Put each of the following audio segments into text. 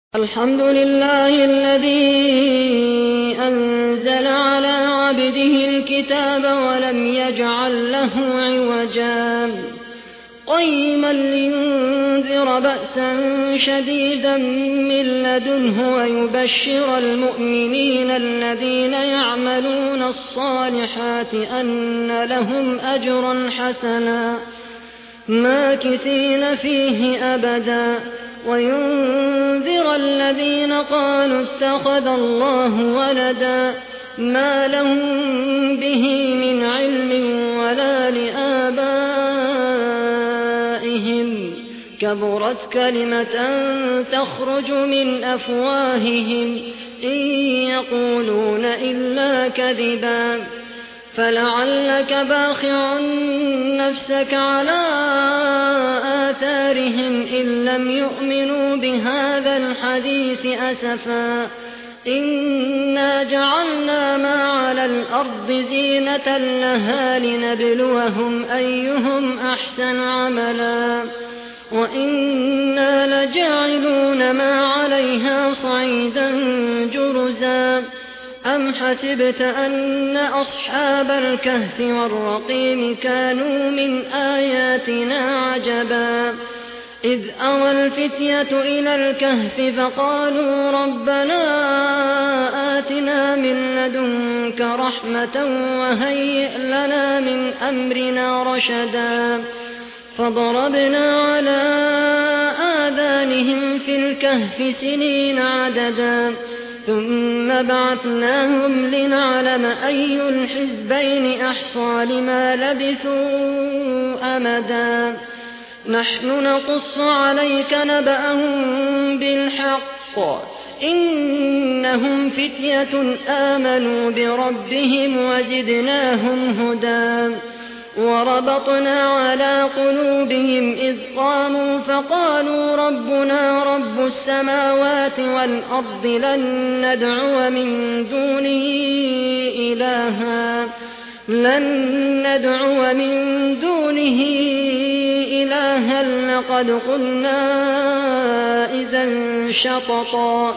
الحمد لله الذي أنزل على عبده الكتاب ولم يجعل له عوجا قيما لينذر بأسا شديدا من لدنه ويبشر المؤمنين الذين يعملون الصالحات أن لهم أجرا حسنا ماكثين فيه أبدا وينذر الذين قالوا اتخذ الله ولدا ما لهم به من علم ولا لآبائهم كبرت كلمة تخرج من أفواههم إن يقولون إلا كذبا فلعلك باخع نفسك على آثارهم إن لم يؤمنوا بهذا الحديث أسفا إنا جعلنا ما على الأرض زينة لها لنبلوهم أيهم أحسن عملا وإنا لجاعلون ما عليها صعيدا جرزا أم حسبت أن أصحاب الكهف والرقيم كانوا من آياتنا عجبا إذ أوى الفتية إلى الكهف فقالوا ربنا آتنا من لدنك رحمة وهيئ لنا من أمرنا رشدا فضربنا على آذانهم في الكهف سنين عددا ثم بعثناهم لنعلم أي الحزبين أحصى لما لبثوا أمدا نحن نقص عليك نبأهم بالحق إنهم فتية آمنوا بربهم وزدناهم هدى وربطنا على قلوبهم إذ قاموا فقالوا ربنا رب السماوات والأرض لن ندعو من دونه إلها لقد قلنا إذا شططا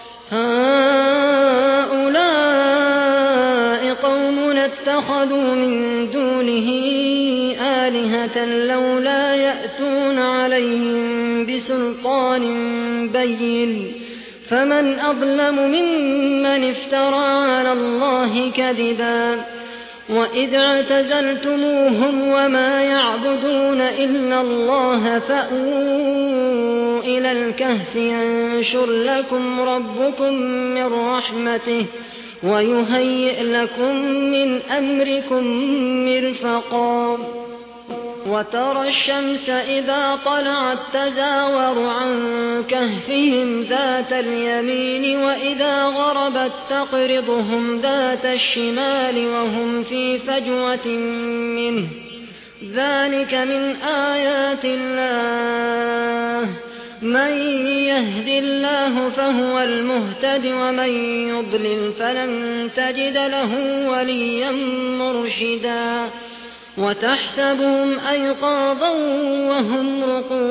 هؤلاء قومنا اتخذوا من دونه آلهة لولا يأتون عليهم بسلطان بين فمن أظلم ممن افترى على الله كذبا وإذ اعتزلتموهم وما يعبدون إلا الله فأووا إلى الكهف ينشر لكم ربكم من رحمته ويهيئ لكم من أمركم مرفقا وترى الشمس إذا طلعت تزاور عن كهفهم ذات اليمين وإذا غربت تقرضهم ذات الشمال وهم في فجوة منه ذلك من آيات الله من يهد الله فهو المهتد ومن يضلل فلن تجد له وليا مرشدا وتحسبهم أيقاظا وهم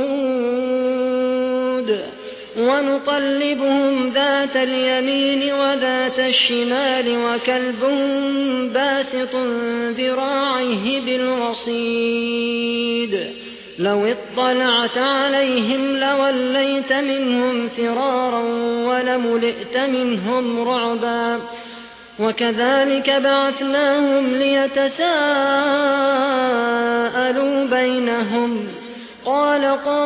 رقود ونقلبهم ذات اليمين وذات الشمال وكلبهم باسط ذراعيه بالوصيد لو اطلعت عليهم لوليت منهم فرارا ولملئت منهم رعبا وكذلك بعثناهم ليتساءلوا بينهم قال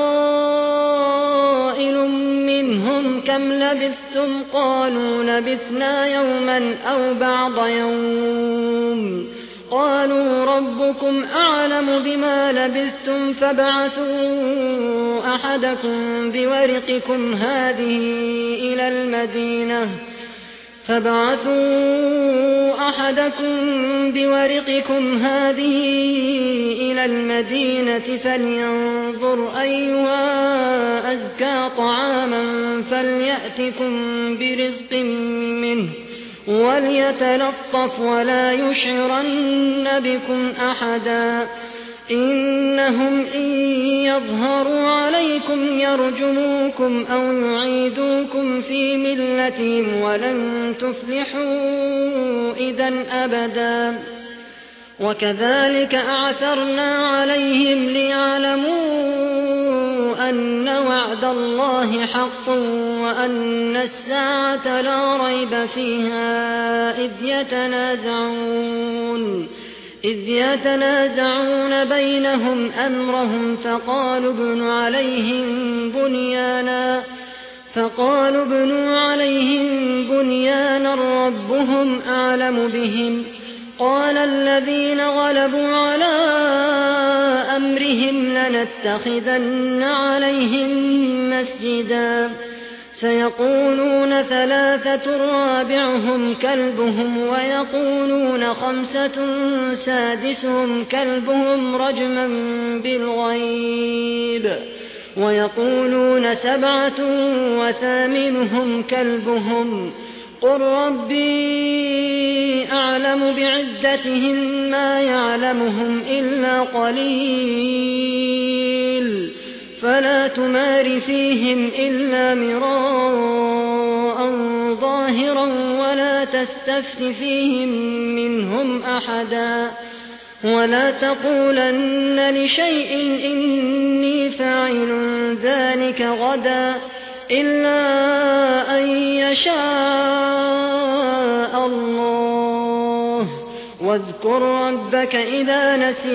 قائل منهم كم لبثتم قالوا لبثنا يوما أو بعض يوم قالوا ربكم أعلم بما لبثتم فابعثوا أحدكم بورقكم هذه إلى المدينة فلينظر أيها أزكى طعاما فليأتكم برزق منه وليتلطف ولا يشعرن بكم أحدا إنهم إن يظهروا عليكم يرجموكم أو يعيدوكم في ملتهم ولن تفلحوا إذا أبدا وكذلك أعثرنا عليهم ليعلموا أن وعد الله حق وأن الساعة لا ريب فيها إذ يتنازعون بينهم أمرهم فقالوا ابنوا عليهم بنيانا ربهم أعلم بهم قال الذين غلبوا على أمرهم لنتخذن عليهم مسجدا سيقولون 3 رابعهم كلبهم ويقولون 5 سادسهم كلبهم رجما بالغيب ويقولون 7 وثامنهم كلبهم قل ربي أعلم بعدتهم ما يعلمهم إلا قليل فلا تمار فيهم إلا مراء ظاهرا ولا تستفت فيهم منهم أحدا ولا تقولن لشيء إني فاعل ذلك غدا إلا أن يشاء الله واذكر ربك إذا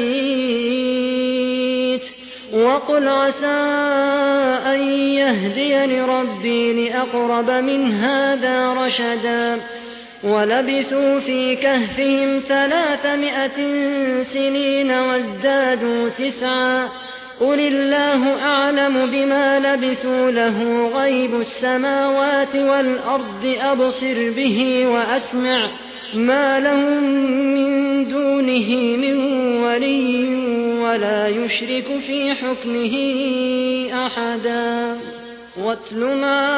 نسيت وقل عسى أن يهديني ربي لأقرب من هذا رشدا ولبثوا في كهفهم 300 سنين وازدادوا 9 قل الله أعلم بما لبثوا له غيب السماوات والأرض أبصر به وأسمع ما لهم من دونه من ولي ولا يشرك في حكمه أحدا واتل ما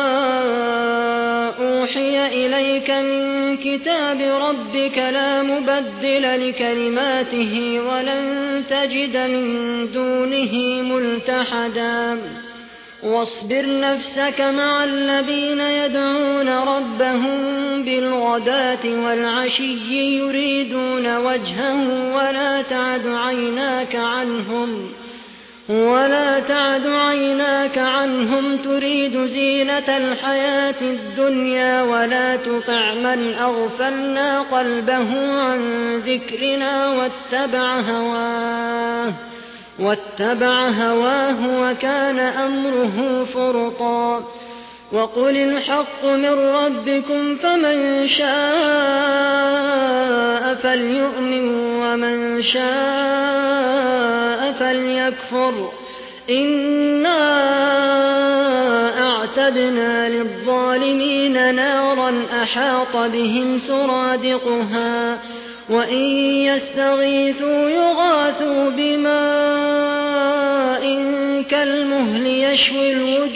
أوحي إليك من كتاب ربك لا مبدل لكلماته ولن تجد من دونه ملتحدا واصبر نفسك مع الذين يدعون ربهم بالغداة والعشي يريدون وجهه ولا تعد عيناك عنهم تريد زينة الحياة الدنيا ولا تطع من أغفلنا قلبه عن ذكرنا واتبع هواه وكان أمره فرطا وقل الحق من ربكم فمن شاء فليؤمن ومن شاء فليكفر إنا أعتدنا للظالمين نارا أحاط بهم سرادقها وإن يستغيثوا يغاثوا بماء كالمهل يشوي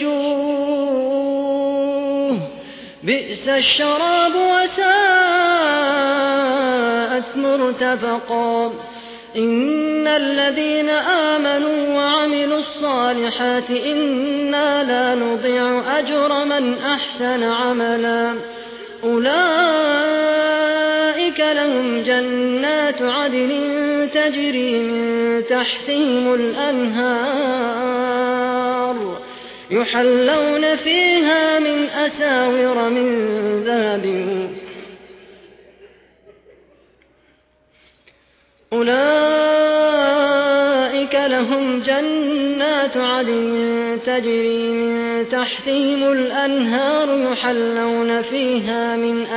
الوجوه بئس الشراب وساءت مرتفقا إن الذين آمنوا وعملوا الصالحات إنا لا نضيع أجر من أحسن عملا أولئك لهم جنات عدن تجري من تحتهم الأنهار يحلون فيها من أساور من ذهب أولئك لهم جنات عدن تجري من تحتهم الأنهار يحلون فيها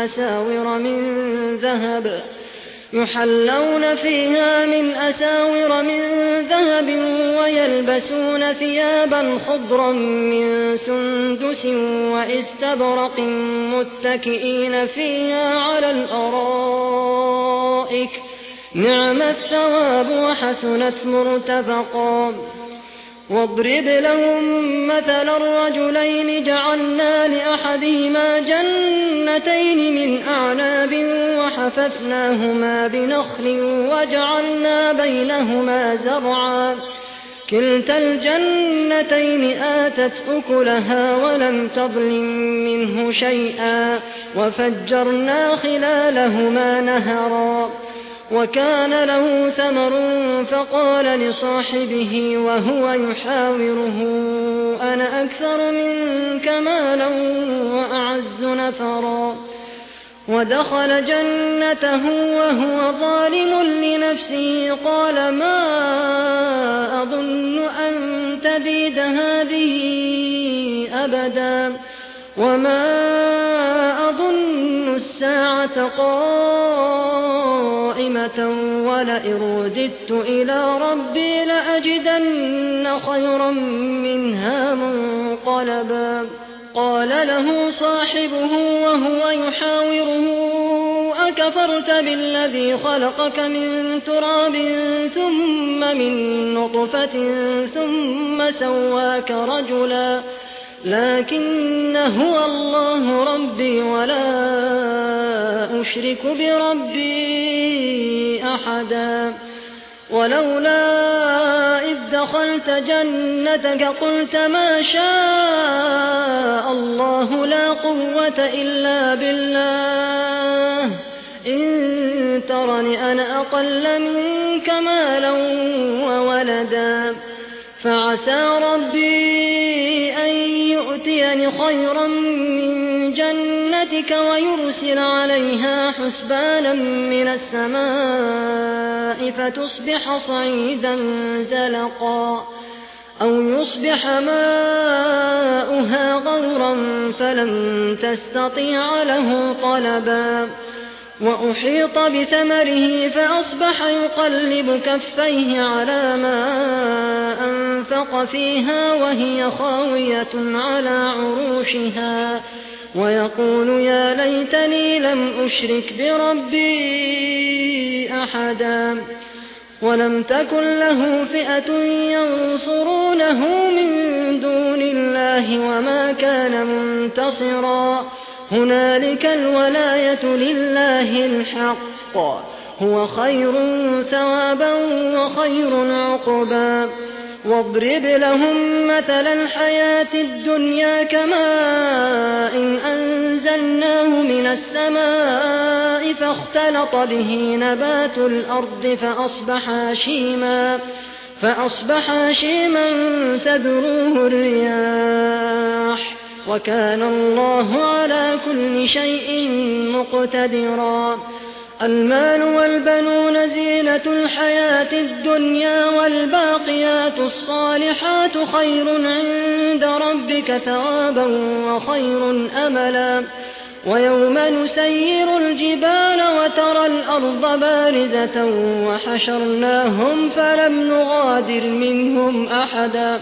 من أساور من ذهب ويلبسون ثيابا خضرا من سندس واستبرق متكئين فيها على الأرائك نعم الثواب وحسنت مرتفقا واضرب لهم مثلا الرجلين جعلنا لأحدهما جنتين جنتين من أعناب وحففناهما بنخل وجعلنا بينهما زرعا كلتا الجنتين آتت أكلها ولم تظلم منه شيئا وفجرنا خلالهما نهرا وكان له ثمر فقال لصاحبه وهو يحاوره أنا أكثر منك مالا وأعز نفرا ودخل جنته وهو ظالم لنفسه قال ما أظن أن تبيد هذه أبدا وما أظن الساعة قائمة ولئن رددت إلى ربي لأجدن خيرا منها منقلبا قال له صاحبه وهو يحاوره أكفرت بالذي خلقك من تراب ثم من نطفة ثم سواك رجلا لكن هو الله ربي ولا أشرك بربي أحدا ولولا إذ دخلت جنتك قلت ما شاء الله لا قوة إلا بالله إن ترني أنا أقل منك مالا وولدا فعسى ربي أن يؤتيني خيرا من جنتك ويرسل عليها حسبانا من السماء فتصبح صعيدا زلقا أو يصبح ماؤها غورا فلن تستطيع له طلبا وأحيط بثمره فأصبح يقلب كفيه على ما أنفق فيها وهي خاوية على عروشها ويقول يا ليتني لم أشرك بربي أحدا ولم تكن له فئة ينصرونه من دون الله وما كان منتصرا هنالك الولاية لله الحق هو خير ثوابا وخير عقبا واضرب لهم مثل الحياة الدنيا كماء إن أنزلناه من السماء فاختلط به نبات الأرض فأصبح هشيما تذروه الرياح وكان الله على كل شيء مقتدرا المال والبنون زينة الحياة الدنيا والباقيات الصالحات خير عند ربك ثوابا وخير أملا ويوم نسير الجبال وترى الأرض بارزة وحشرناهم فلم نغادر منهم أحدا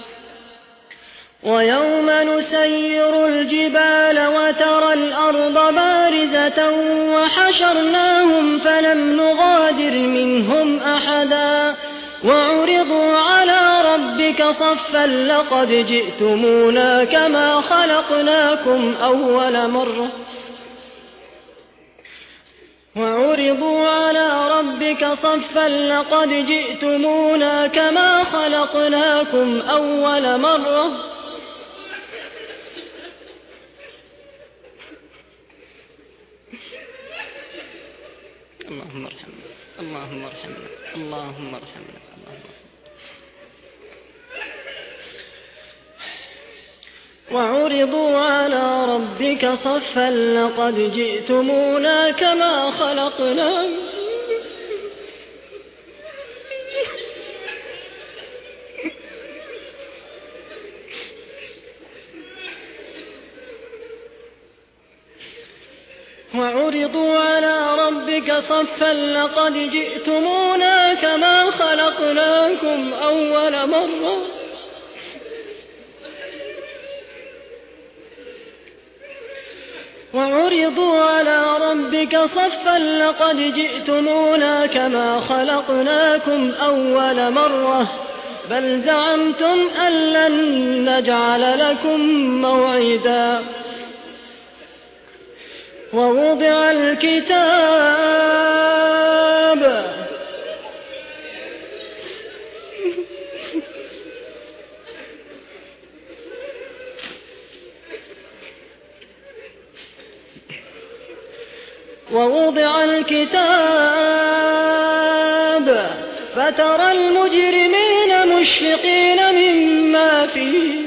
ويوم نسير الجبال وترى الأرض بارزة وحشرناهم فلم نغادر منهم أحدا وعرضوا على ربك صفا لقد جئتمونا كما خلقناكم أول مرة وعرضوا على ربك صفا لقد جئتمونا كما خلقناكم أول مرة اللهم ارحمنا اللهم ارحمنا اللهم ارحمنا وعرضوا على ربك صفا لقد جئتمونا كما خلقناكم وعرضوا على ربك صفا لقد جئتمونا كما خلقناكم أول مرة وعرضوا على ربك صفا لقد جئتمونا كما خلقناكم أول مرة بل زعمتم أن لن نجعل لكم موعدا ووضع الكتاب فترى المجرمين مشفقين مما فيه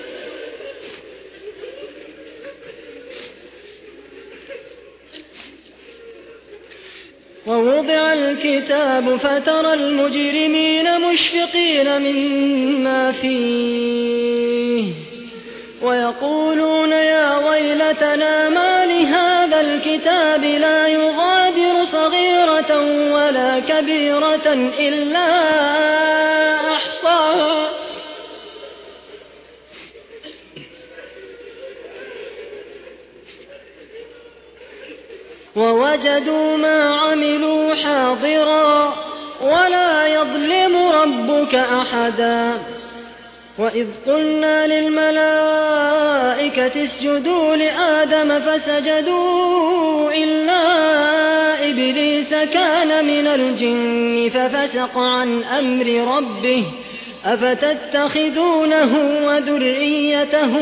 ويقولون يا ويلتنا ما لهذا الكتاب لا يغادر صغيرة ولا كبيرة إلا أحصاها ووجدوا ما عملوا حاضرا ولا يظلم ربك أحدا وإذ قلنا للملائكة اسجدوا لآدم فسجدوا إلا إبليس كان من الجن ففسق عن أمر ربه أفتتخذونه وذريته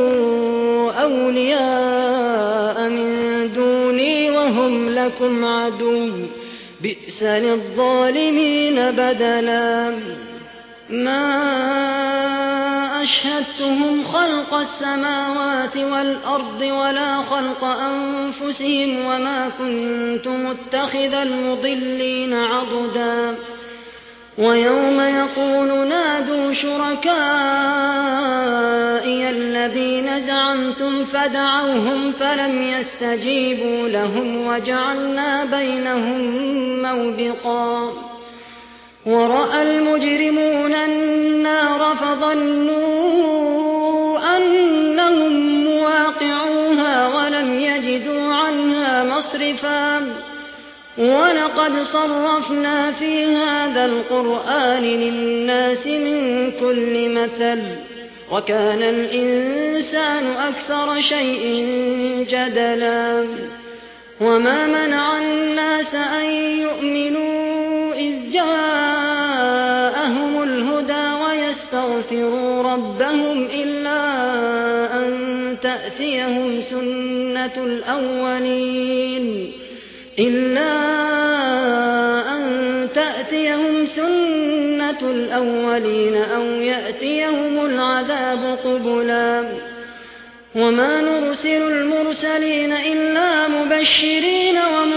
أولياء من دوني وهم لكم عدو بئس للظالمين بدلا ما أشهدتهم خلق السماوات والأرض ولا خلق أنفسهم وما كنت متخذ المضلين عضدا ويوم يقول نادوا شركائي الذين زعمتم فدعوهم فلم يستجيبوا لهم وجعلنا بينهم موبقا ورأى المجرمون النار فظنوا أنهم مواقعوها ولم يجدوا عنها مصرفا ولقد صرفنا في هذا القرآن للناس من كل مثل وكان الإنسان أكثر شيء جدلا وما منع الناس أن يؤمنوا إذ جاءهم الهدى ويستغفروا ربهم إلا أن تأتيهم سنة الأولين أو يأتيهم العذاب قبلا وما نرسل المرسلين إلا مبشرين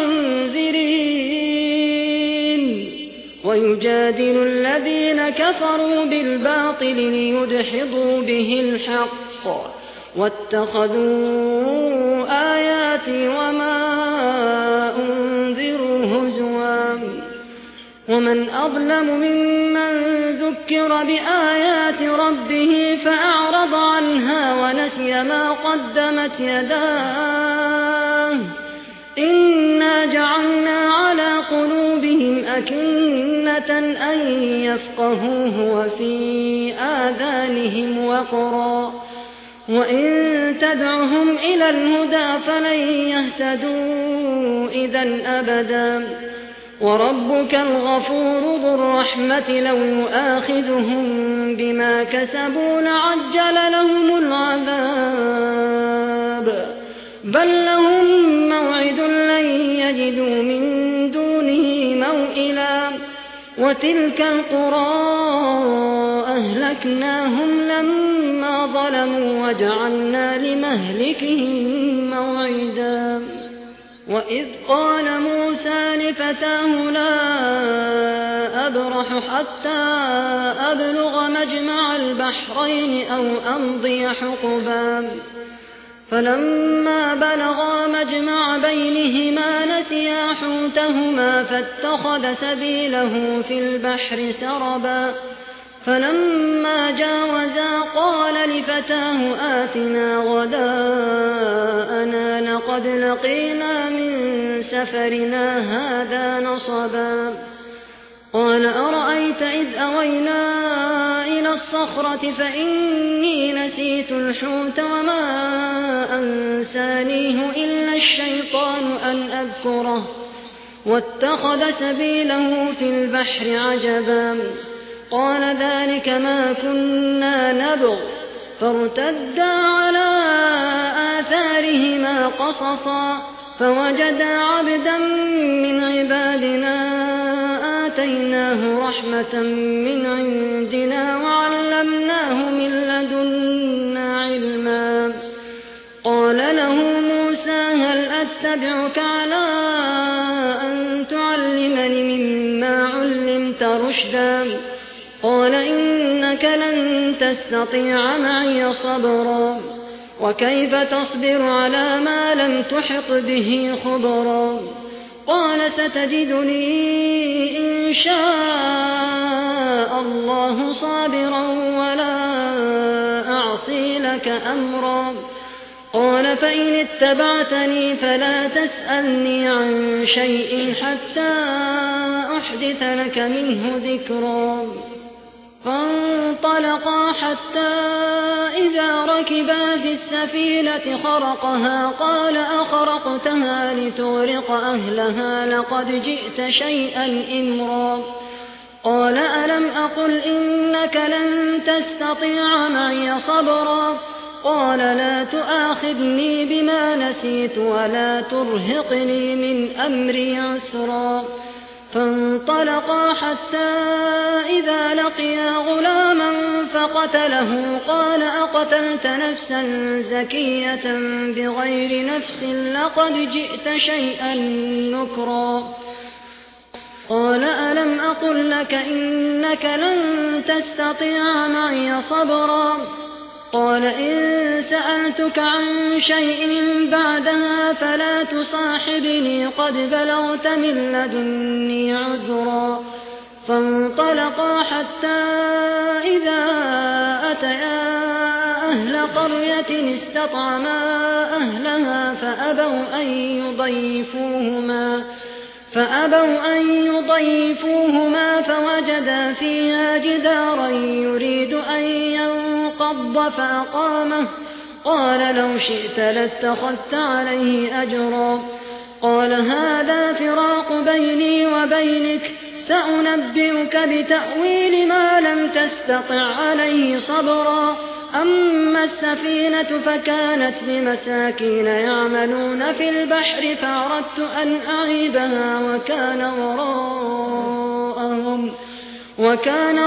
ومنذرين ويجادل الذين كفروا بالباطل ليدحضوا به الحق واتخذوا آياتي وما أنذروا هزوا ومن أظلم ممن ذكر بآيات ربه فأعرض عنها ونسي ما قدمت يداه إنا جعلنا على قلوبهم أكنة أن يفقهوه وفي آذانهم وقرا وإن تدعهم إلى الهدى فلن يهتدوا إذا أبدا وربك الغفور ذو الرحمة لو يؤاخذهم بما كسبوا لعجل لهم العذاب بل لهم موعد لن يجدوا من دونه موئلا وتلك القرى أهلكناهم لما ظلموا وجعلنا لمهلكهم موعدا وإذ قال موسى لفتاه لا أبرح حتى أبلغ مجمع البحرين أو أمضي حقبا فلما بلغا مجمع بينهما نسيا حوتهما فاتخذ سبيله في البحر سربا فلما جاوزا قال لفتاه آتنا غداءنا لقد لقينا من سفرنا هذا نصبا قال أرأيت إذ أوينا إلى الصخرة فإني نسيت الحوت وما أنسانيه أنسانيه إلا الشيطان أن أذكره واتخذ سبيله في البحر عجبا قال ذلك ما كنا نبغ فارتدا على آثارهما قصصا فوجدا عبدا من عبادنا آتيناه رحمة من عندنا وعلمناه من لدنا علما قال له موسى هل أتبعك على أن تعلمني مما علمت رشدا قال إنك لن تستطيع معي صبرا وكيف تصبر على ما لم تحط به خبرا قال ستجدني إن شاء الله صابرا ولا أعصي لك أمرا قال فإن اتبعتني فلا تسألني عن شيء حتى أحدث لك منه ذكرا فانطلقا حتى إذا ركبا في السفينة خرقها قال أخرقتها لتغرق أهلها لقد جئت شيئا إمرا قال ألم أقل إنك لن تستطيع معي صبرا قال لا تؤاخذني بما نسيت ولا ترهقني من أمري عسرا فانطلقا حتى إذا لقيا غلاما فقتله قال أقتلت نفسا زكية بغير نفس لقد جئت شيئا نكرا قال ألم أقل لك إنك لن تستطيع معي صبرا قال إن سألتك عن شيء بعدها فلا تصاحبني قد بلغت من لدني عذرا فانطلقا حتى إذا أتيا أهل قرية استطعما أهلها فأبوا أن يضيفوهما فوجدا فيها جدارا يريد أن ينقض فأقامه قال لو شئت لاتخذت عليه أجرا قال هذا فراق بيني وبينك سأنبئك بتأويل ما لم تستطع عليه صبرا أما السفينة فكانت لمساكين يعملون في البحر فأردت أن أعيبها وكان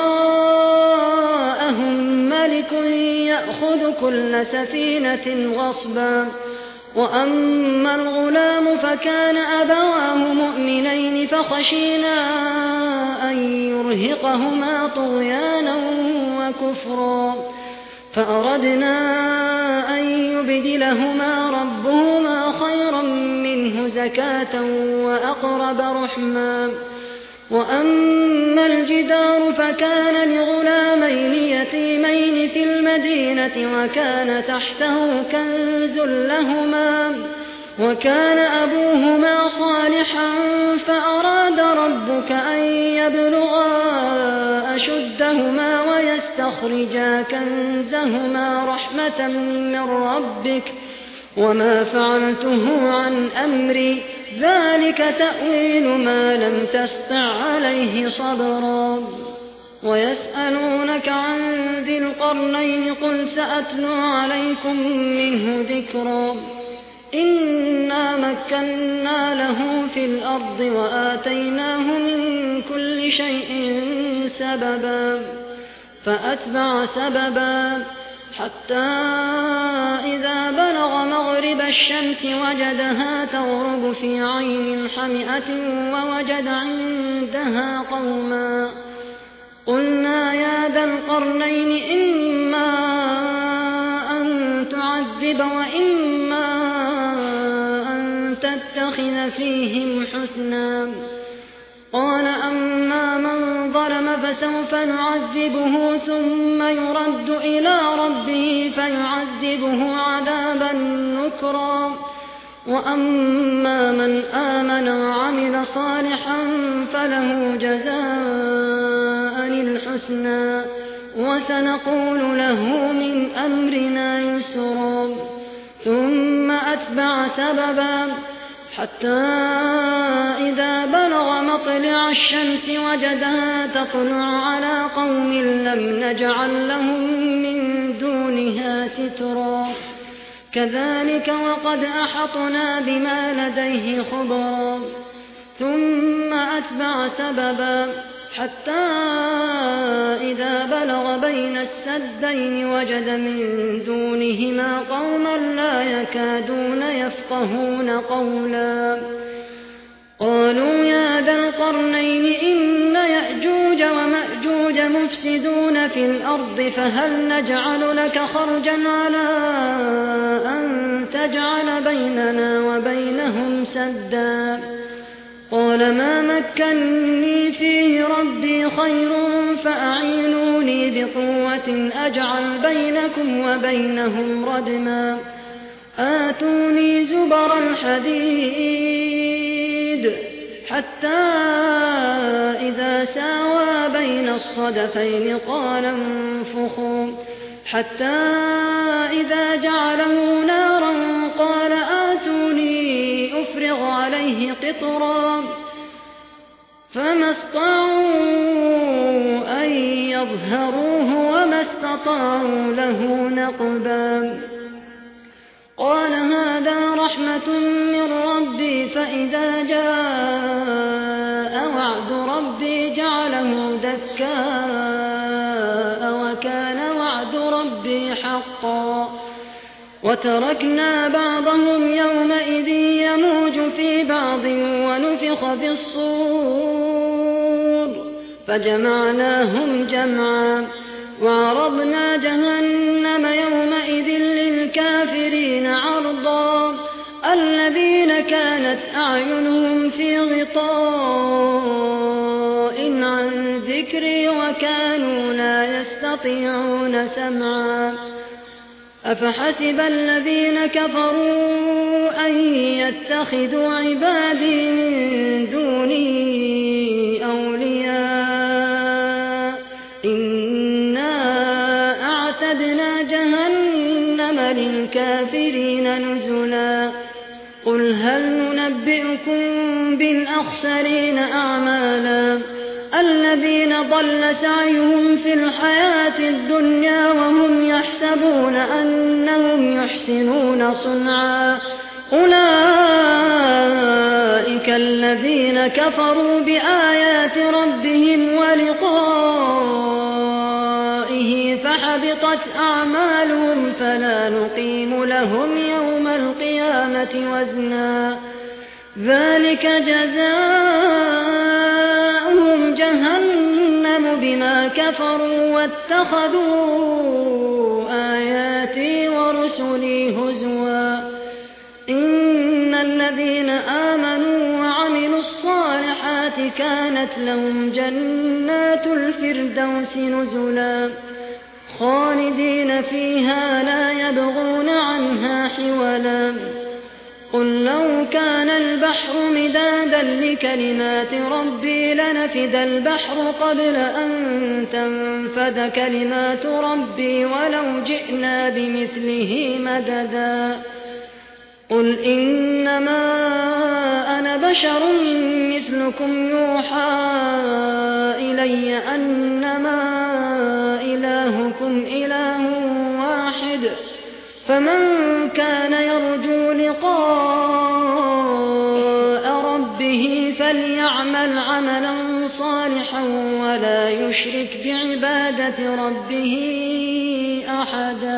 وراءهم ملك يأخذ كل سفينة غصبا وأما الغلام فكان أبواه مؤمنين فخشينا أن يرهقهما طغيانا وكفرا فأردنا أن يبدلهما ربهما خيرا منه زكاة وأقرب رحما وأما الجدار فكان لغلامين يتيمين في المدينة وكان تحته كنز لهما وكان أبوهما صالحا فأراد ربك أن يبلغا أشدهما ويستخرجا كنزهما رحمة من ربك وما فعلته عن أمري ذلك تأويل ما لم تستع عليه صبرا ويسألونك عن ذي القرنين قل سأتلو عليكم منه ذكرا إنا مكنا له في الأرض وآتيناه من كل شيء سببا فأتبع سببا حتى إذا بلغ مغرب الشمس وجدها تغرب في عين حمئة ووجد عندها قوما قلنا يا ذا القرنين إما أن تعذب وإما أن تتخذ فيهم حسنا قال أما من ظلم فسوف نعذبه ثم يرد إلى ربه فيعذبه عذابا نكرا وأما من آمن وعمل صالحا فله جزاء الحسنى وسنقول له من أمرنا يسرا ثم أتبع سببا حتى إذا بلغ مطلع الشمس وجدها تطلع على قوم لم نجعل لهم من دونها سترا كذلك وقد أحطنا بما لديه خبرا ثم أتبع سببا حتى إذا بلغ بين السدين وجد من دونهما قوما لا يكادون يفقهون قولا قالوا يا ذا القرنين إن يأجوج ومأجوج مفسدون في الأرض فهل نجعل لك خرجا على أن تجعل بيننا وبينهم سدا قال ما مكنني فيه ربي خير فأعينوني بقوة أجعل بينكم وبينهم ردما آتوني زبر الحديد حتى إذا ساوى بين الصدفين قال انفخوا حتى إذا جعله نارا قال آتوني أفرغ عليه قطرا فما استطاعوا أن يظهروه وما استطاعوا له نقبا قال هذا رحمة من ربي فإذا جاء وعد ربي جعله دكاء وكان وعد ربي حقا وتركنا بعضهم يومئذ يموج في بعض ونفخ في الصور فجمعناهم جمعا وعرضنا جهنم يومئذ للكافرين عرضا الذين كانت أعينهم في غطاء عن ذكري وكانوا لا يستطيعون سمعا أفحسب الذين كفروا أن يتخذوا عبادي من دوني أولياء إنا أعتدنا جهنم للكافرين نزلا قل هل ننبئكم بالأخسرين أعمالا الذين ضل سعيهم في الحياة الدنيا وهم يحسبون أنهم يحسنون صنعا أولئك الذين كفروا بآيات ربهم ولقائه فحبطت أعمالهم فلا نقيم لهم يوم القيامة وزنا ذلك جزاؤهم جهنم بما كفروا واتخذوا آياتي ورسلي هزوا إن الذين آمنوا وعملوا الصالحات كانت لهم جنات الفردوس نزلا خالدين فيها لا يبغون عنها حولا قل لو كان البحر مدادا لكلمات ربي لنفد البحر قبل أن تنفد كلمات ربي ولو جئنا بمثله مددا قل إنما أنا بشر مثلكم يوحى إلي أنما إلهكم إله واحد فمن كان يرجو لقاء ربه فليعمل عملا صالحا ولا يشرك بعبادة ربه أحدا